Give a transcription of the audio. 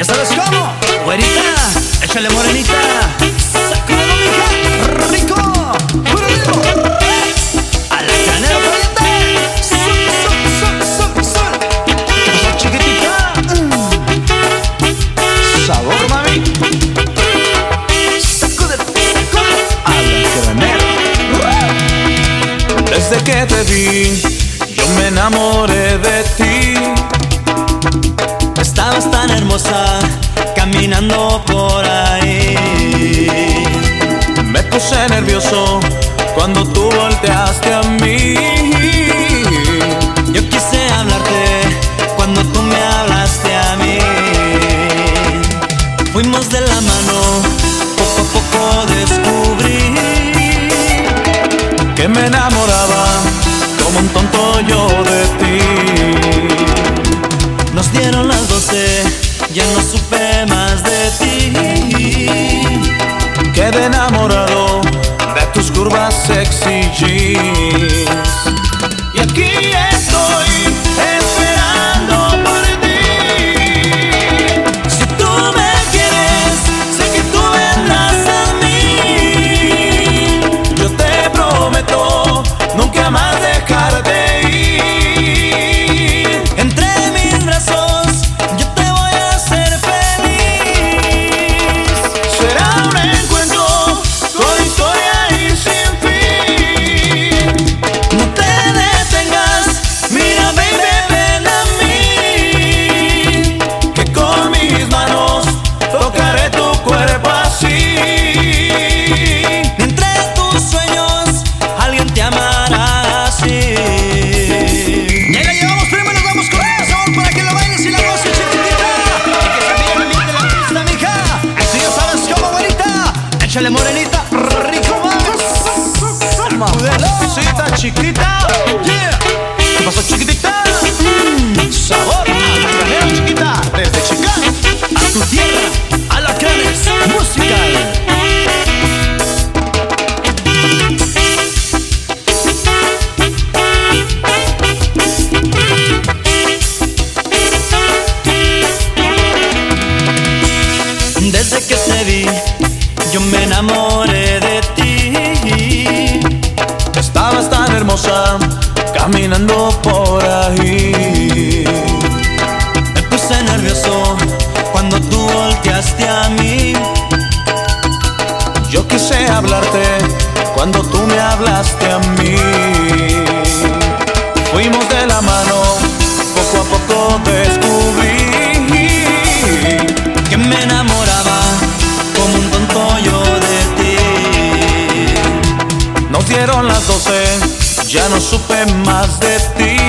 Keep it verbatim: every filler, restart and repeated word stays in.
Ya sabes cómo, güerita, échale morenita. Sácalo, mija, rico, puro ritmo. A la canela caliente. Sol, sol, sol, sol, sol. Esa chiquitita. Mm. Sabor, mami. Sácale, sácale. A la canela. Desde que te vi, yo me enamoré de ti. Estabas tan hermosa, caminando por ahí. Me puse nervioso cuando tú volteaste a mí. Yo quise hablarte cuando tú me hablaste a mí. Fuimos de la mano, poco a poco descubrí que me enamoraba como un tonto yo de ti. Nos dieron las doce, ya no supe más de ti. Quedé enamorado de tus curvas sexy jeans. Y aquí estoy esperando por ti. Si tú me quieres, sé que tú vendrás a mí. Yo te prometo nunca más dejarte ir. Entre mis brazos yo te voy a hacer feliz. Será un encuentro con historia y sin fin. No te detengas, mira baby, ven a mí. Que con mis manos tocaré tu cuerpo así. Entre tus sueños alguien te amará así. Ya la llevamos, prima, nos vamos con el sabor para que lo bailes y la goces, chiquitita. Y que se mire bien de la pista, mija. Así ya sabes cómo, güerita. Échale morenita, rico más. Cosita chiquita. Yeah. ¿Qué pasó, chiquitita? Mm, sabor a la canela, chiquita. Desde Chicán a tu tierra, Alacranes Musical. Desde que te vi, yo me enamoré de ti. Estabas tan hermosa caminando por ahí. Me puse nervioso cuando tú volteaste a mí. Yo quise hablarte cuando tú me hablaste a mí. Fuimos de la mano, poco a poco descubrí Que me enamoraba como un tonto yo de ti. nos dieron las doce, ya no supe más de ti.